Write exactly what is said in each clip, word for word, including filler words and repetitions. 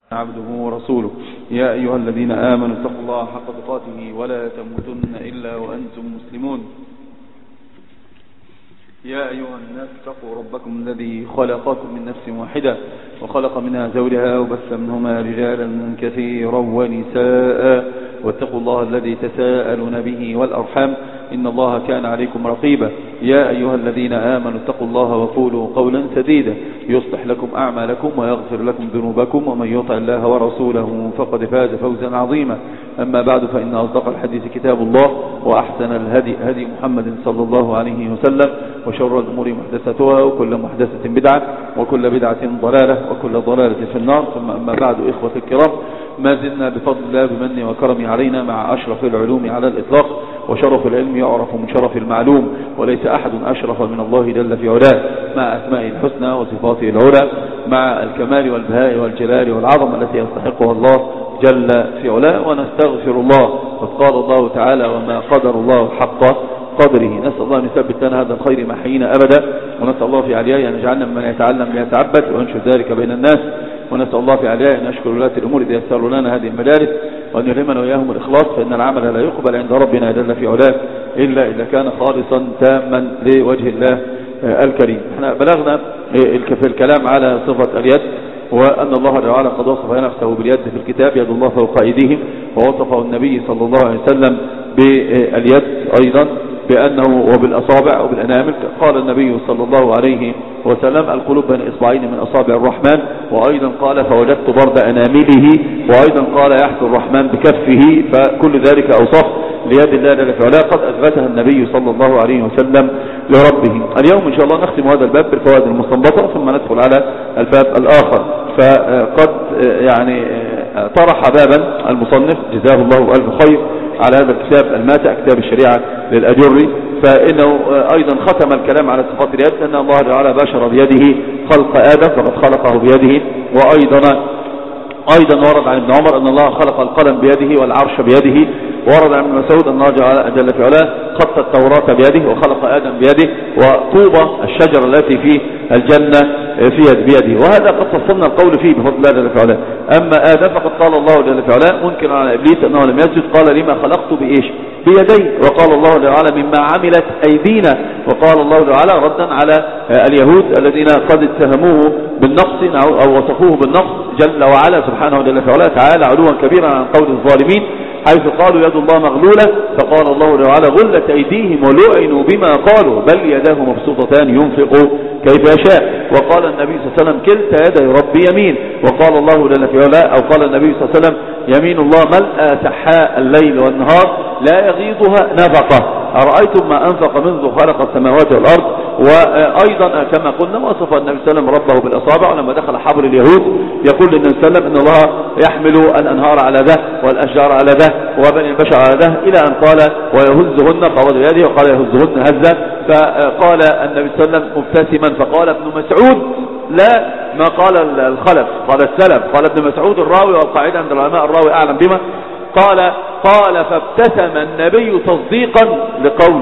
عبده ورسوله. يا أيها الذين آمنوا اتقوا الله حق تقاته ولا تموتن إلا وأنتم مسلمون. يا أيها الناس اتقوا ربكم الذي خلقكم من نفس واحدة وخلق منها زوجها وبث منهما رجالا كثيرا ونساء واتقوا الله الذي تساءلون به والأرحام إن الله كان عليكم رقيبا. يا أيها الذين آمنوا اتقوا الله وقولوا قولا سديدا يصلح لكم أعمالكم ويغفر لكم ذنوبكم ومن يطع الله ورسوله فقد فاز فوزا عظيما. أما بعد فإن أصدق الحديث كتاب الله وأحسن الهدي هدي محمد صلى الله عليه وسلم وشر الأمور محدثتها وكل محدثة بدعة وكل بدعة ضلالة وكل ضلالة في النار. ثم أما بعد إخوة الكرام، ما زلنا بفضل الله بمنه وكرمه علينا مع أشرف العلوم على الإطلاق، وشرف العلم يعرف من شرف المعلوم، وليس أحد أشرف من الله جل في علاه، مع أسمائه الحسنى وصفاته العلى، مع الكمال والبهاء والجلال والعظمة التي يستحقها الله جل في علاه. ونستغفر الله، قد قال الله تعالى: وما قدر الله حق قدره. نسأل الله أن يثبت لنا هذا الخير ما حيينا أبدا، ونسأل الله في علياه أن يجعلنا ممن يتعلم ليتعبد وينشر ذلك بين الناس، ونسأل الله في علياه أن يشكر ولاة الأمور إذا يسروا لنا هذه المجالس، وأن يلهمنا وإياهم الإخلاص، فإن العمل لا يقبل عند ربنا جل في علاه إلا إذا كان خالصا تاما لوجه الله الكريم. احنا بلغنا في الكلام على صفة اليد، وأن الله تعالى قد وصف نفسه باليد في الكتاب: يد الله فوق أيديهم، ووصفه النبي صلى الله عليه وسلم باليد أيضا بأنه وبالأصابع وبالأنامل. قال النبي صلى الله عليه وسلم: القلوب بين إصبعين من أصابع الرحمن. وأيضا قال: فوجدت برد أنامله. وأيضا قال: يحث الرحمن بكفه. فكل ذلك أوصاف ليد الله جل في علاه قد أثبتها النبي صلى الله عليه وسلم لربه. اليوم إن شاء الله نختم هذا الباب بالفوائد المستنبطة، ثم ندخل على الباب الآخر. فقد يعني طرح بابا المصنف جزاه الله ألف خير على هذا الكتاب الماتع، كتاب الشريعة للأجري، فإنه أيضا ختم الكلام على صفات اليد، أن الله تعالى باشر بيده خلق آدم فقد خلقه بيده. وأيضا أيضا ورد عن ابن عمر أن الله خلق القلم بيده والعرش بيده. ورد عن ابن مسعود أن الله جل في علاه خط التوراة بيده وخلق آدم بيده، وطوبى الشجرة التي في الجنة في يد بيده. وهذا قد فصلنا القول فيه بفضل الله جل في علاه. أما آدم فقد قال الله جل في علاه منكرا على إبليس أنه لم يسجد، قال: لما خلقت بإيش؟ بيدي. وقال الله تعالى: مما عملت أيدينا. وقال الله تعالى ردا على اليهود الذين قد اتهموه بالنقص أو وصفوه بالنقص جل وعلا سبحانه جل في علاه تعالى علوا كبيرا عن قول الظالمين، حيث قالوا: يد الله مغلولة. فقال الله تعالى: غلت أيديهم ولعنوا بما قالوا بل يداه مبسوطتان ينفق كيف يشاء. وقال النبي صلى الله عليه وسلم: كلتا يدي ربي يمين. وقال الله جل في علاه أو قال النبي صلى الله عليه وسلم: يمين الله ملأ سحاء الليل والنهار لا يغيضها نفقة. أرأيتم ما أنفق منذ خلق السماوات والأرض. وأيضا كما قلنا وصف النبي صلى الله عليه وسلم ربه بالأصابع، ولما دخل حبر اليهود يقول للنبي صلى الله عليه وسلم: إن الله يحمل الأنهار على ذا والأشجار على ذا وبني البشر على ذا، إلى أن قال: ويهزهن، فوضع بيده وقال: يهزهن هزا. فقال النبي صلى الله عليه وسلم مبتسما، فقال ابن مسعود: لا، ما قال الخلف، قال السلف. قال ابن مسعود الراوي، والقاعدة عند العلماء الراوي أعلم بما قال. قال: فابتسم النبي تصديقا لقول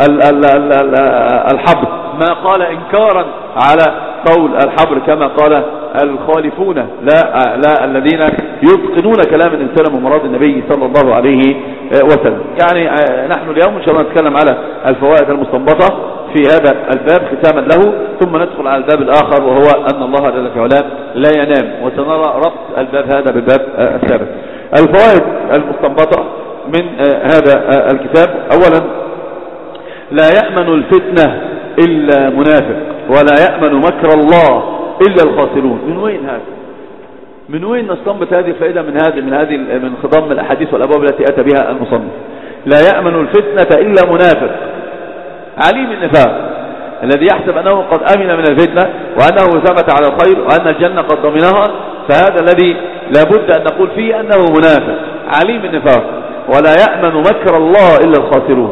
الحبر، ما قال إنكارا على قول الحبر كما قال الخالفون، لا لا الذين يتقنون كلام الإنسان ومراد النبي صلى الله عليه وسلم. يعني نحن اليوم إن شاء الله نتكلم على الفوائد المستنبطة في هذا الباب ختاما له، ثم ندخل على الباب الآخر وهو أن الله جل في علاه لا ينام، وسنرى ربط الباب هذا بالباب الثالث. الفوائد المستنبطة من هذا الكتاب: أولا، لا يأمن الفتنة إلا منافق، ولا يأمن مكر الله إلا الخاسرون. من وين هذا؟ من وين نستنبط هذه الفائدة من هذه من هذه من خضم الأحاديث والأبواب التي أتى بها المصنف؟ لا يأمن الفتنة إلا منافق عليم النفاق، الذي يحسب أنه قد أمن من الفتنة وأنه ثبت على الخير وأن الجنة قد ضمنها، فهذا الذي لابد أن نقول فيه أنه منافق عليم النفاق. ولا يأمن مكر الله إلا الخاسرون.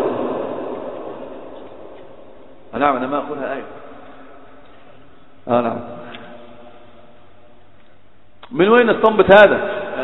نعم، أنا ما أقولها آية. آه نعم. من وين نستنبط هذا؟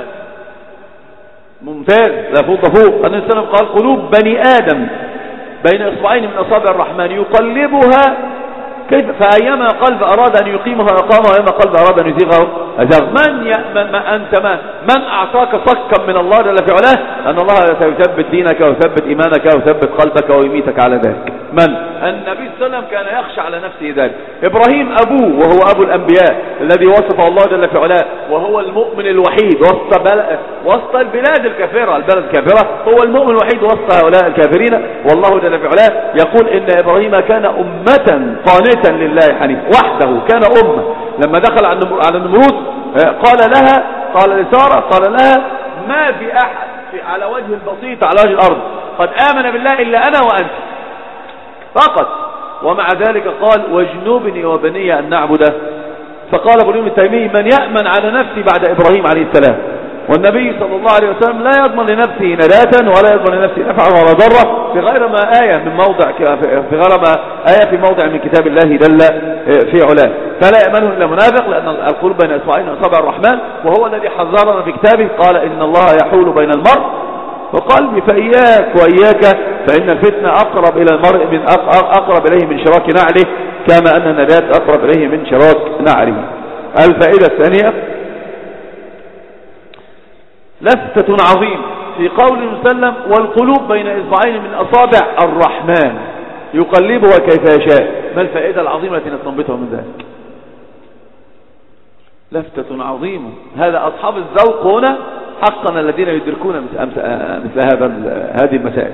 ممتاز، لا فوق فوق. النبي صلى الله عليه وسلم قال: قلوب بني آدم بين إصبعين من أصابع الرحمن يقلبها كيف، فأيما قلب أراد أن يقيمها أقامها، وأيما قلب أراد أن يزيغه أزاغ. من, ي... من... ما أنت ما من أعطاك صكا من الله جل في علاه أن الله سيثبت دينك ويثبت إيمانك ويثبت قلبك ويميتك على ذلك؟ من؟ النبي صلى الله عليه وسلم كان يخشى على نفسه ذلك. إبراهيم أبوه وهو أبو الأنبياء الذي وصفه الله جل في علاه وهو المؤمن الوحيد وسط بل... وسط البلاد الكافرة، البلد الكافرة هو المؤمن الوحيد وسط هؤلاء الكافرين. والله جل في علاه يقول إن إبراهيم كان أمة قانتا لله حنيفا، وحده كان أمة. لما دخل على النمرود قال لها، قال لسارة، قال لها ما في أحد في على وجه البسيط على وجه الأرض قد آمن بالله إلا أنا وأنت فقط. ومع ذلك قال واجنبني وبني أن نعبده. فقال ابن تيمية من يأمن على نفسه بعد إبراهيم عليه السلام؟ والنبي صلى الله عليه وسلم لا يضمن لنفسه نداة ولا يضمن لنفسه نفعا ولا ضرة في غير ما آية من موضع في غير ما آية في موضع من كتاب الله جل في علاه. فلا يأمنه إلا منافق، لأن القلوب بين إصبعين أصابع الرحمن، وهو الذي حذرنا في كتابه قال إن الله يحول بين المرء وقلبي. فإياك وإياك فإن الفتنة أقرب إلى المرء من أقرب إليه من شراك نعله، كما أن النجاة أقرب إليه من شراك نعله. الفائدة الثانية لفتة عظيم في قول وسلم والقلوب بين إصبعين من أصابع الرحمن يقلبها كيف يشاء. ما الفائدة العظيمة التي نستنبطها من ذلك؟ لفتة عظيمة. هذا أصحاب الذوق هنا حقا الذين يدركون مثل هذا هذه المسائل.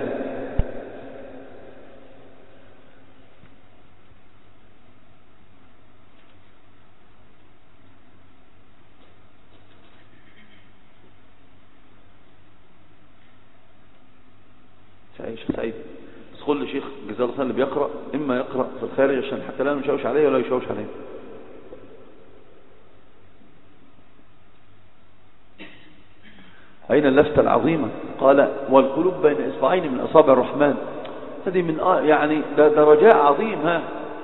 شيخ سعيد اسخل لي شيخ جزاه الله اللي بيقرأ إما يقرأ في الخارج عشان حتى لا نشوش عليه ولا يشوش عليه. أين اللفتة العظيمة؟ قال والقلوب بين إصبعين من أصابع الرحمن. هذه من آه يعني ده, ده رجاء عظيم. ها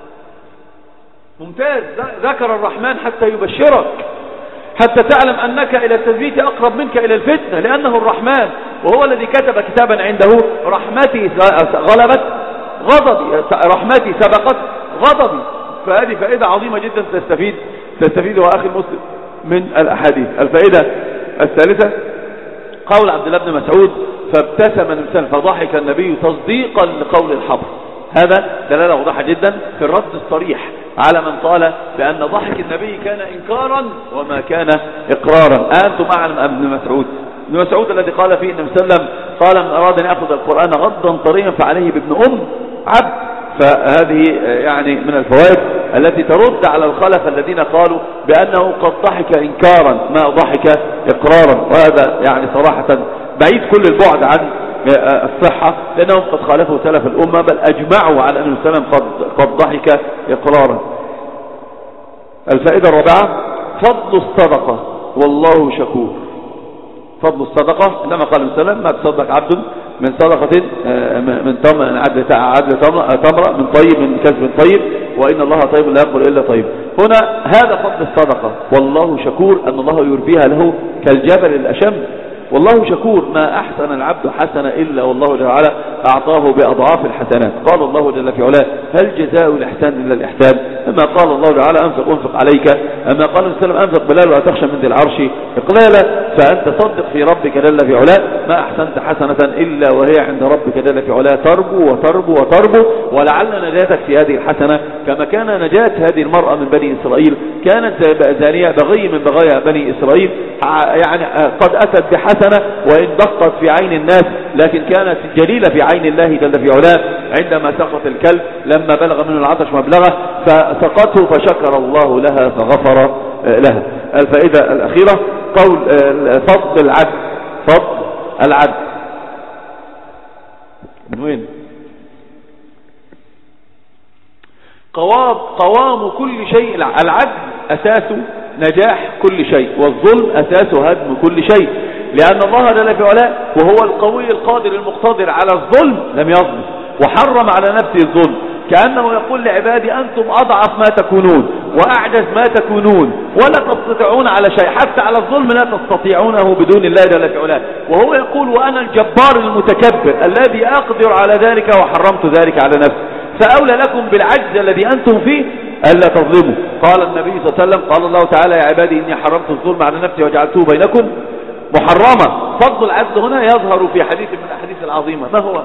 ممتاز. ذكر الرحمن حتى يبشرك، حتى تعلم أنك إلى التثبيت أقرب منك إلى الفتنة، لأنه الرحمن وهو الذي كتب كتابا عنده رحمتي غلبت غضبي، رحمتي سبقت غضبي. فهذه فائدة عظيمة جدا تستفيد تستفيدها أخي المسلم من الأحاديث. الفائدة الثالثة قول عبد الله بن مسعود فابتسم الإنسان فضحك النبي تصديقا لقول الحبر. هذا دلالة واضحة جدا في الرد الصريح على من قال بأن ضحك النبي كان إنكارا وما كان إقرارا. أنتم أعلم ابن مسعود ابن مسعود الذي قال فيه النبي صلى الله عليه وسلم قال من أراد أن يأخذ القرآن غضا طريا فعليه بابن أم عبد. فهذه يعني من الفوائد التي ترد على الخلف الذين قالوا بأنه قد ضحك إنكارا ما ضحك إقرارا، وهذا يعني صراحة بعيد كل البعد عن الصحة، لأنهم قد خالفوا سلف الأمة بل أجمعوا على أن السلام قد, قد ضحك إقرارا. الفائدة الرابعة فضل الصدقة والله شكور. فضل الصدقة لما قال السلام ما تصدق عبد من صدقة من تمر من عدل عدل تمرة من طيب من كسب طيب وإن الله طيب لا يقبل إلا طيب. هنا هذا فضل الصدقة والله شكور أن الله يربيها له كالجبل الأشم. والله شكور ما أحسن العبد حسنة إلا والله جل وعلا أعطاه بأضعاف الحسنات. قال الله جل في علاه هل جزاء الإحسان إلا الإحسان؟ أما قال الله تعالى أنفق أنفق عليك، أما قال السلام أنفق بلال ولا تخشى من ذي العرش إقلالا. فأنت صدق في ربك جل في علاه ما أحسنت حسنة إلا وهي عند ربك جل في علاه تربو وتربو وتربو. ولعل نجاتك في هذه الحسنة كما كان نجاة هذه المرأة من بني إسرائيل، كانت زانية بغي من بغايا بني إسرائيل، يعني قد أتت بحسنة وإن دقت في عين الناس لكن كانت جليلة في عين الله جل في علاه عندما سقط الكلب لما بلغ منه العطش مبلغه فسقطه فشكر الله لها فغفر لها. الفائدة الأخيرة قول فضل العدل. فضل العدل من وين؟ قوام قوام كل شيء. العدل أساس نجاح كل شيء والظلم أساس هدم كل شيء، لأن الله جل في علاه وهو القوي القادر المقتدر على الظلم لم يظلم وحرم على نفسه الظلم، كأنه يقول لعبادي أنتم أضعف ما تكونون وأعجز ما تكونون ولا تستطيعون على شيء، حتى على الظلم لا تستطيعونه بدون الله جل في علاه. وهو يقول وأنا الجبار المتكبر الذي أقدر على ذلك وحرمت ذلك على نفسي، فأولى لكم بالعجز الذي أنتم فيه ألا تظلموا. قال النبي صلى الله عليه وسلم قال الله تعالى يا عبادي إني حرمت الظلم على نفسي وجعلته بينكم محرما. فضل العدل هنا يظهر في حديث من الأحاديث العظيمة. ما هو؟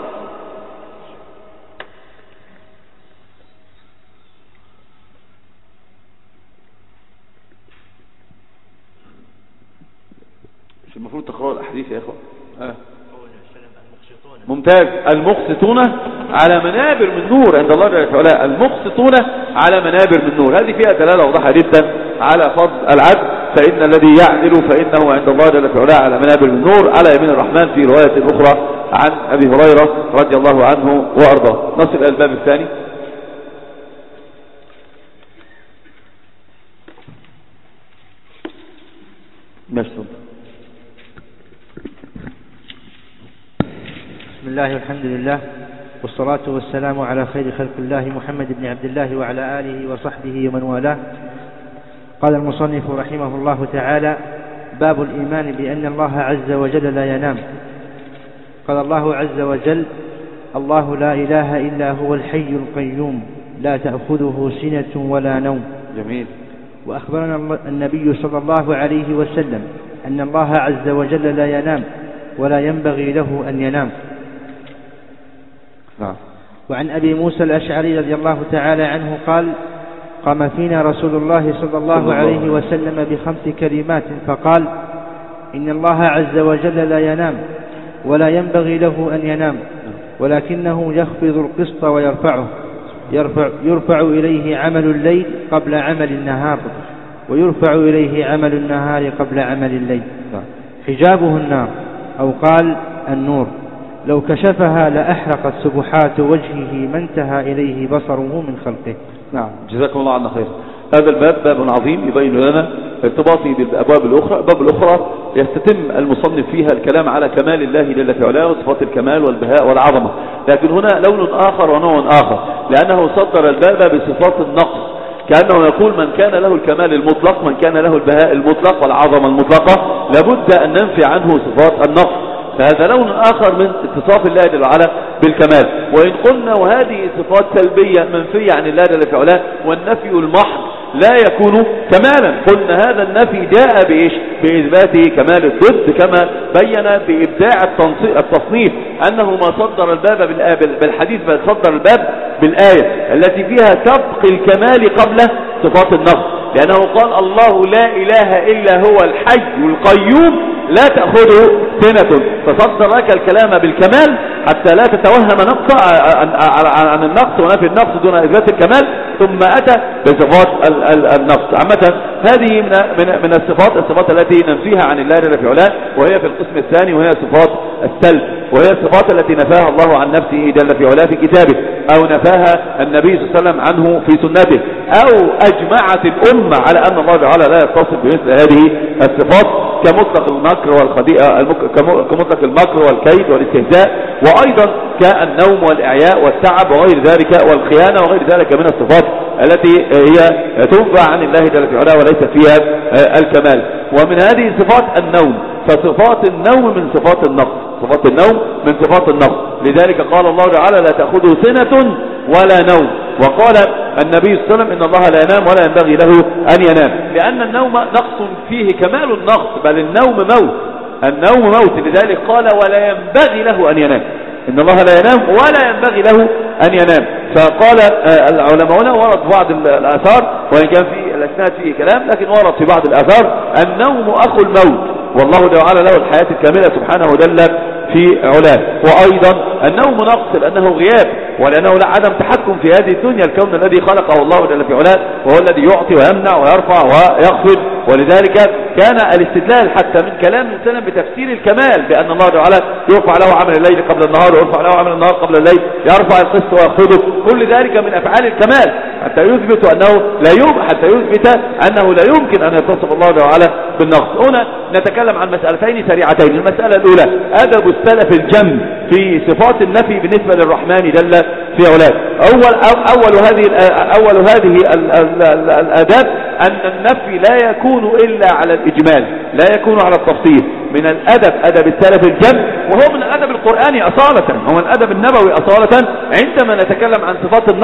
مش المفروض تقرأوا الأحاديث يا إخوة؟ آه. ممتاز. المقسطون على منابر من نور عند الله جل وعلا. المقسطون على منابر من نور، هذه فيها دلالة واضحة جدا على فضل العدل. فإن الذي يعدل فإنه عند الله جل وعلا على منابر من نور على يمين الرحمن، في رواية أخرى عن أبي هريرة رضي الله عنه وأرضاه. نصل إلى الباب الثاني. ماشي. بسم الله والحمد لله والصلاة والسلام على خير خلق الله محمد بن عبد الله وعلى آله وصحبه ومن والاه. قال المصنف رحمه الله تعالى: باب الإيمان بأن الله عز وجل لا ينام. قال الله عز وجل: الله لا إله إلا هو الحي القيوم لا تأخذه سنة ولا نوم. جميل. وأخبرنا النبي صلى الله عليه وسلم أن الله عز وجل لا ينام ولا ينبغي له أن ينام. نعم. وعن أبي موسى الأشعري رضي الله تعالى عنه قال: قام فينا رسول الله صلى الله عليه وسلم بخمس كلمات فقال: إن الله عز وجل لا ينام ولا ينبغي له أن ينام، ولكنه يخفض القسط ويرفعه، يرفع, يرفع إليه عمل الليل قبل عمل النهار، ويرفع إليه عمل النهار قبل عمل الليل، حجابه النار، أو قال النور، لو كشفها لأحرقت سبحات وجهه ما انتهى إليه بصره من خلقه. نعم، جزاكم الله عنا خير. هذا الباب باب عظيم يبين لنا ارتباطه بالأبواب الأخرى. الباب الأخرى يستتم المصنف فيها الكلام على كمال الله جل في علاه وصفات الكمال والبهاء والعظمة، لكن هنا لون آخر ونوع آخر، لأنه صدر الباب بصفات النقص، كأنه يقول من كان له الكمال المطلق، من كان له البهاء المطلق والعظمة المطلقة، لابد أن ننفي عنه صفات النقص. فهذا لون آخر من اتصاف الله جل وعلا بالكمال. وإن قلنا وهذه صفات سلبية منفية عن الله جل وعلا، والنفي المحض لا يكون كمالا. قلنا هذا النفي جاء بإيش؟ بإثبات كمال الضد، كما بين بإبداع التصنيف أنه ما صدر الباب بالحديث بل صدر الباب بالآية التي فيها سبق الكمال قبل صفات النقص، لأنه قال الله لا إله إلا هو الحي القيوم لا تأخذه سنة، فصدر لك الكلام بالكمال حتى لا تتوهم نقص عن النقص ونفي النقص دون إثبات الكمال، ثم أتى بصفات النقص. عامة هذه من من الصفات الصفات التي ننفيها عن الله جل في علاه، وهي في القسم الثاني، وهي صفات السلب، وهي الصفات التي نفاها الله عن نفسه جل في علاه في كتابه، أو نفاها النبي صلى الله عليه وسلم عنه في سنته، أو أجمعت الأمة على أن الله تعالى لا يتصف بمثل هذه الصفات، كمطلق المكر والخديئة، كمطلق المكر والكيد والاستهزاء، وأيضا كالنوم والإعياء والتعب وغير ذلك، والخيانة وغير ذلك من الصفات التي هي تنفع عن الله جل في علاه وليس فيها الكمال. ومن هذه صفات النوم، فصفات النوم من صفات النقص، صفات النوم من صفات النقص. لذلك قال الله تعالى لا تأخذه سنة ولا نوم، وقال النبي صلى الله عليه وسلم إن الله لا ينام ولا ينبغي له أن ينام، لأن النوم نقص فيه كمال النقص، بل النوم موت، النوم موت. لذلك قال ولا ينبغي له أن ينام، إن الله لا ينام ولا ينبغي له أن ينام. فقال العلماء هنا ورد بعض الآثار، وإن كان في الأسناد فيه كلام، لكن ورد في بعض الآثار النوم أخو الموت، والله تعالى له الحياة الكاملة سبحانه جل في علاه. وأيضا النوم نقص لأنه غياب، ولأنه لا عدم تحكم في هذه الدنيا، الكون الذي خلقه الله جل في علاه، وهو الذي يعطي ويمنع ويرفع ويخفض. ولذلك كان الاستدلال حتى من كلام السلام بتفسير الكمال بأن الله تعالى يرفع له عمل الليل قبل النهار، ويرفع له عمل النهار قبل الليل، يرفع القسط ويخفضه، كل ذلك من أفعال الكمال حتى يثبت أنه لا يمكن حتى يثبت أنه لا يمكن أن يتصف الله تعالى بالنقص. هنا نتكلم عن مسألتين سريعتين. المسألة الأولى أدب السلف الجم في صفات النفي بالنسبة للرحمن جل في علاه. أول أول هذه أول هذه الآداب أن النفي لا يكون إلا على الإجمال، لا يكون على التفصيل. من الأدب أدب السلف الجم، وهو من الأدب القرآني أصالة، هو من الأدب النبوي أصالة. عندما نتكلم عن صفات النقص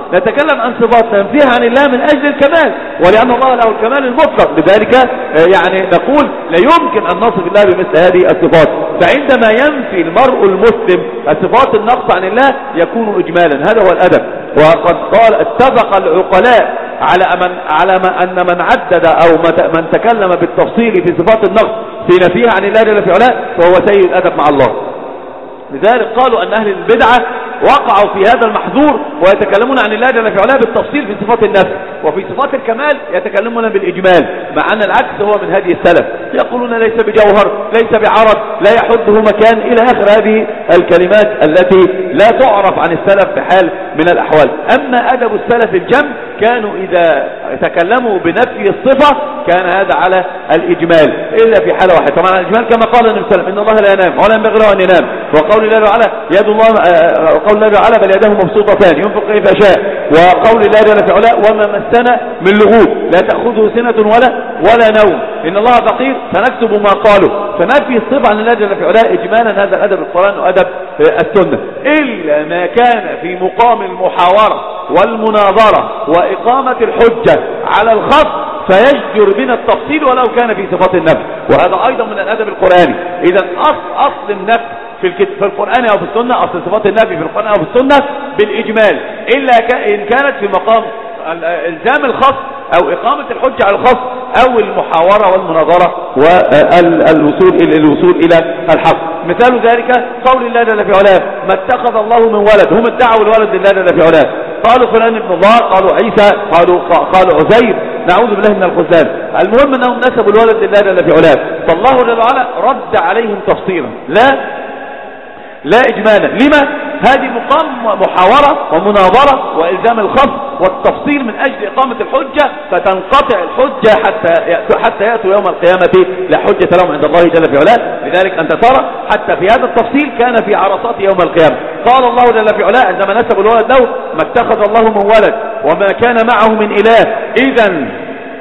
نتكلم عن صفات ننفيها عن الله من أجل الكمال، ولأن الله له الكمال المطلق، لذلك يعني نقول لا يمكن أن نصف الله بمثل هذه الصفات. فعندما ينفي المرء المسلم الصفات النقص عن الله يكون إجمالا، هذا هو الأدب. وقد قال اتفق العقلاء على من على ما أن من عدد أو من تكلم بالتفصيل في صفات النقص في نفيها عن الله جل في علاه فهو سيء الأدب مع الله. لذلك قالوا أن أهل البدعة وقعوا في هذا المحظور ويتكلمون عن الله جل في علاه بالتفصيل في صفات النفس، وفي صفات الكمال يتكلمون بالإجمال، مع أن العكس هو من هذه السلف، يقولون ليس بجوهر، ليس بعرض، لا يحده مكان، إلى آخر هذه الكلمات التي لا تعرف عن السلف بحال من الأحوال. أما أدب السلف الجم كانوا إذا تكلموا بنفي الصفة كان هذا على الإجمال إلا في حالة واحدة. طبعا الإجمال كما قال النبي صلى الله عليه وسلم إن الله لا ينام ولا ينبغي له أن ينام، وقول الله تعالى يد الله قول الله تعالى بل يده مبسوطتان ينفق كيف شاء، وقول الله جل في علاه وما مسنا من لغوب لا تأخذه سنة ولا ولا نوم إن الله فقير سنكتب ما قالوا. فنفي الصفة عن الله جل في علاه إجمالا هذا أدب القرآن وأدب السنة، إلا ما كان في مقام المحاورة والمناظرة وإقامة الحجة على الخط فيجدر من التفصيل ولو كان في صفات النفس، وهذا أيضا من الأدب القرآني. إذا أصل, أصل النفس في, في القرآن أو في السنة، أصل صفات النفي في القرآن أو في السنة بالإجمال، إلا إن كانت في مقام الزام الخاص أو إقامة الحجة على الخاص أو المحاورة والمناظرة والوصول الوصول إلى الحق. مثال ذلك قول الله جل في علاه ما اتخذ الله من ولد، هم ادعوا الولد لله جل في علاه، قالوا فلان ابن الله، قالوا عيسى، قالوا قالوا عزير، نعوذ بالله من الخذلان. المهم أنهم نسبوا الولد لله جل في علاه، فالله جل وعلا رد عليهم تفصيلا لا لا إجمالا. لما؟ هذه مقام محاورة ومناظرة وإلزام الخصم والتفصيل من أجل إقامة الحجة، فتنقطع الحجة حتى يأتوا, حتى يأتوا يوم القيامة لا حجة لهم عند الله جل في علاه. لذلك أنت ترى حتى في هذا التفصيل كان في عرصات يوم القيامة. قال الله جل في علاه عندما نسب الولد له ما اتخذ الله من ولد وما كان معه من إله إذن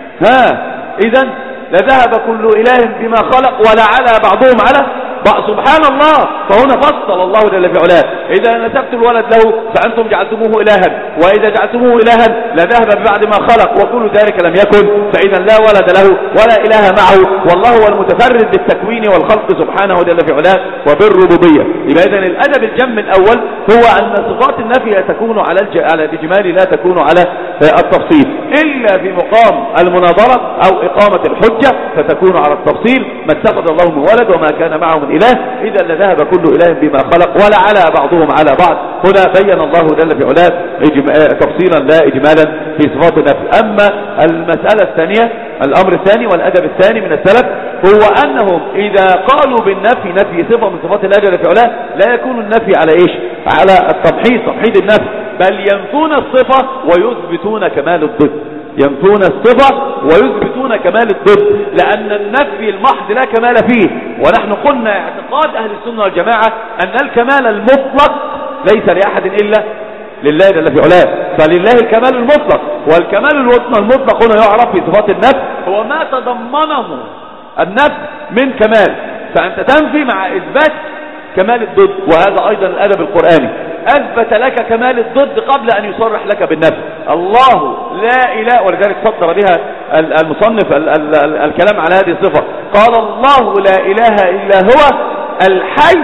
ها إذن لذهب كل إله بما خلق ولعلى بعضهم على سبحان الله. فهنا فصل الله جل في علاه إذا نسبت الولد له فأنتم جعلتموه إلها، وإذا جعلتموه إلها لذهب ببعد ما خلق وكل ذلك لم يكن، فإذا لا ولد له ولا إله معه، والله هو المتفرد بالتكوين والخلق سبحانه جل في علاه وبالربوبية. يبقى إذن الأدب الجم الأول هو أن صفات النفي لا تكون على على الإجمال لا تكون على التفصيل، إلا في مقام المناظرة أو إقامة الحجة فتكون على التفصيل ما اتخذ الله من ولد وما كان معه من إله إذا لذهب كل إله بما خلق ولا على بعضهم على بعض. هنا بين الله جل في علاه تفصيلا لا إجمالا في صفات النفي. أما المسألة الثانية الأمر الثاني والأدب الثاني من السلف هو أنهم إذا قالوا بالنفي نفي صفة من صفات الله جل في علاه لا يكون النفي على إيش؟ على التمحيص تمحيص النفي، بل ينفون الصفة ويثبتون كمال الضد، ينفون الصفة ويثبتون كمال الضد، لأن النفي المحض لا كمال فيه. ونحن قلنا اعتقاد أهل السنة والجماعة أن الكمال المطلق ليس لأحد إلا لله جل في علاه، فلله الكمال المطلق، والكمال المطلق هنا يعرف في صفات النفس هو ما تضمنه النفس من كمال، فأنت تنفي مع إثبات كمال الضد. وهذا أيضا الأدب القرآني، أثبت لك كمال الضد قبل أن يصرح لك بالنفي. الله لا إله، ولذلك صدر بها المصنف ال ال ال الكلام على هذه الصفة، قال الله لا إله إلا هو الحي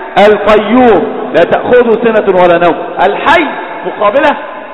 القيوم لا تأخذه سنة ولا نوم. الحي مقابلة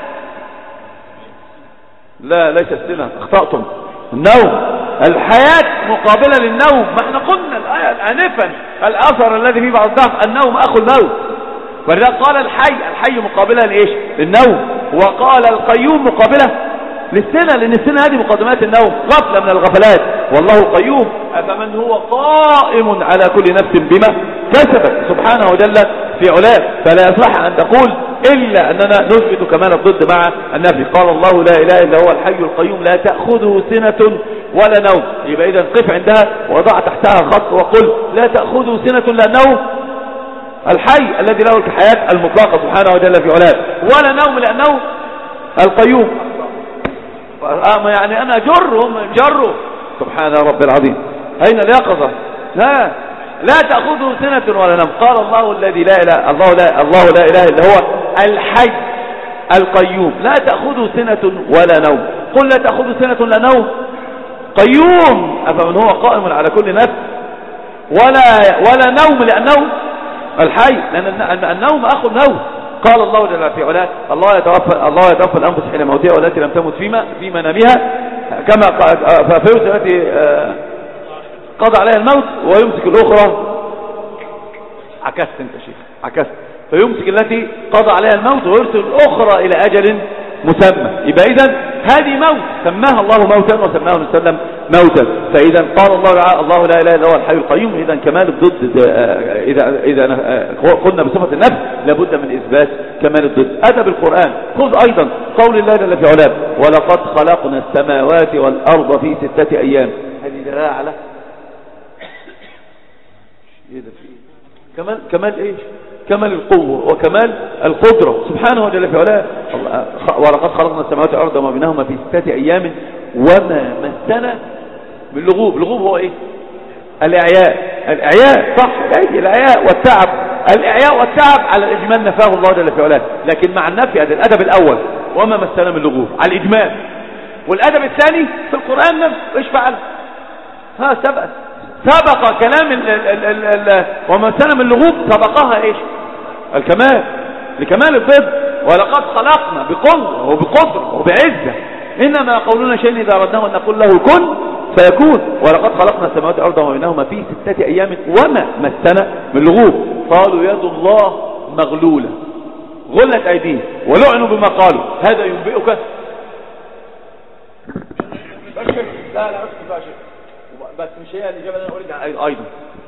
لا ليس السنة، اخطأتم، النوم. الحياة مقابلة للنوم. ما احنا قلنا الآية آنفا الأثر الذي فيه بعض الضعف النوم أخو الموت، ولذلك قال الحي الحي مقابلة لإيش؟ للنوم، وقال القيوم مقابلة للسنة، لأن السنة هذه مقدمات النوم، غفلة من الغفلات. والله القيوم أفمن هو قائم على كل نفس بما كسبت سبحانه وجل في علاه. فلا يصح أن تقول إلا أننا نثبت كمال الضد مع النفي. قال الله لا إله إلا هو الحي القيوم لا تأخذه سنة ولا نوم. يبقى إذا قف عندها وضع تحتها خط وقل لا تأخذه سنة لا نوم، الحي الذي له الحياة المطلقة سبحانه وجل في علاه، ولا نوم لأنه القيوم. يعني أنا جرهم جروا سبحان رب العظيم. أين اليقظة؟ لا لا تأخذه سنة ولا نوم. قال الله الذي لا إله الله لا الله لا إله إلا هو الحي القيوم لا تأخذه سنة ولا نوم. قل لا تأخذه سنة ولا نوم، قيوم أفمن هو قائم على كل نفس، ولا ولا نوم لأنه الحي، لأن النوم أخو النوم. قال الله جل في علاه الله يتوفى الله يتوفى الأنفس حين موتها والتي لم تمت فيما في منامها كما فيرسل التي قضى عليها الموت ويمسك الأخرى. عكست انت شيخ، عكست. فيمسك التي قضى عليها الموت ويرسل الأخرى إلى أجل مسمى. يبقى إذن هذه موت سماها الله موتا وسماه النبي صلى الله عليه وسلم موتا. فإذا قال الله الله لا إله إلا هو الحي القيوم، إذا كمال الضد إذا إذا قلنا بصفة النفس لابد من إثبات كمال الضد. أدب القرآن خذ أيضا قول الله جل في علاه ولقد خلقنا السماوات والأرض في ستة أيام. هذه دلالة على إيه ده في كمال كمال إيش؟ كمال القوة وكمال القدرة سبحانه وجل في علاه. ولقد خلقنا السماوات والأرض وما بينهما في ستة أيام وما مسنا من لغوب. لغوب هو إيه؟ الإعياء. الإعياء صح، الإعياء والتعب. الإعياء والتعب على الإجمال نفاه الله جل في علاه، لكن مع النفي هذا الأدب الأول وما مسنا من لغوب على الإجمال. والأدب الثاني في القرآن نفسه إيش فعل؟ ها سبق سبق كلام ال ال ال ال وما مسنا من لغوب سبقها إيش؟ الكمال، لكمال الضد. ولقد خلقنا بقوة وبقدرة وبعزة، إنما قولنا شيء إذا أردناه أن نقول له كن فيكون. ولقد خلقنا السماوات والأرض وما بينهما في ستة أيام وما مسنا من لغوب. قالوا يد الله مغلولة غلت أيديهم ولعنوا بما قالوا. هذا ينبئك لا لا بس مش هي الإجابة اللي أنا أريد أيضا.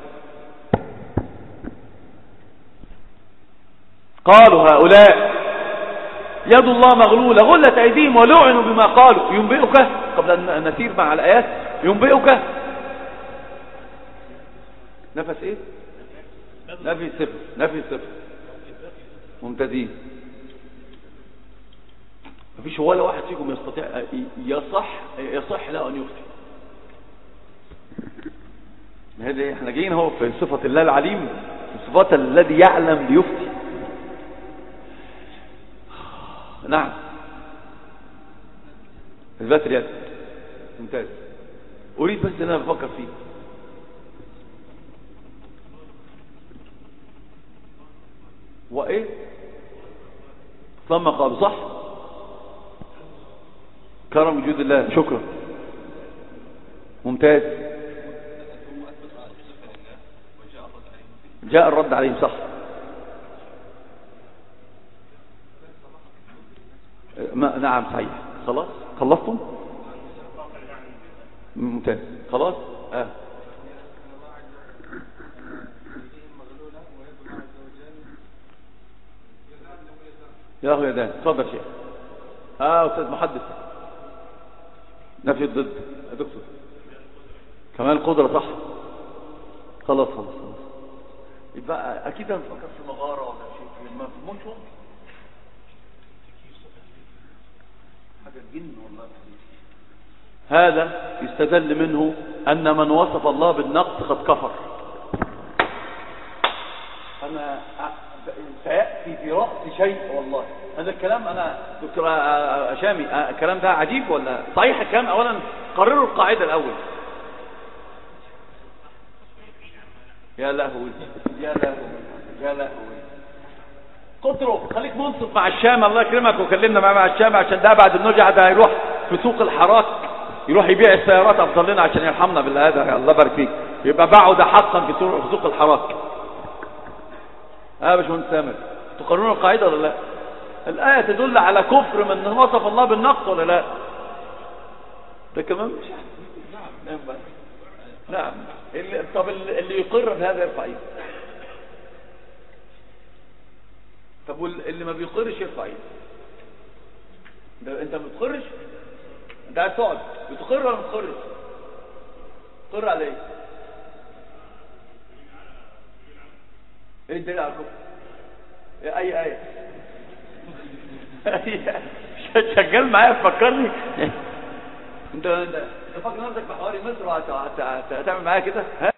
قالوا هؤلاء يد الله مغلولة غلت أيديهم ولعنوا بما قالوا. ينبئك قبل أن نسير مع الآيات ينبئك نفس إيه؟ نفي صفر. نفي صفر ممتازين. مفيش ولا واحد فيكم يستطيع يصح يصح له أن يفتي. هذه احنا جايين هو في صفة الله العليم، في صفات الذي يعلم ليفتي. نعم اثبات اليد ممتاز. اريد بس ان انا بفكر فيه. وايه ثم قال صح كرم وجود الله. شكرا ممتاز. جاء الرد عليهم صح. ما نعم صحيح. خلاص خلصتم ممتاز خلاص. اه يا اخي يدان اتفضل شيخ. اه استاذ محدث نفي الضد يا دكتور كمان القدرة صح. خلاص خلاص خلاص. يبقى اكيد هنفكر في مغارة ولا شيء في المفهومش ممكن حاجة الجن والله. هذا يستدل منه ان من وصف الله بالنقص قد كفر. انا سيأتي في رأس شيء والله. هذا الكلام انا دكتور شامي الكلام ده عجيب ولا صحيح الكلام؟ اولا قرروا القاعدة الاول. يا لهوي يا لهوي يا لهوي. قطروا خليك منصف مع الشام الله يكرمك وكلمنا مع الشام عشان ده بعد النجع ده هيروح في سوق الحراك يروح يبيع السيارات افضل لنا عشان يرحمنا بالله. هذا الله يبارك فيك. يبقى باعوا ده حقا في سوق الحراك. اه باش مهندس سامر تقررون القاعده ولا لا؟ الايه تدل على كفر من وصف الله بالنقص ولا لا؟ ده كمان مش نعم نعم نعم. اللي طب اللي يقر بهذا يرفع ايده. طب واللي ما بيقرش يرفع ايده. ده انت ما بتقرش؟ انت قاعد تقعد بتقر ولا ما بتقرش؟ تقر على ايه؟ ايه الدليل على الكفر؟ اي ايه؟ شغال معايا تفكرني. انت انت فاكر نفسك بحواري مصر وهتعمل معايا كده؟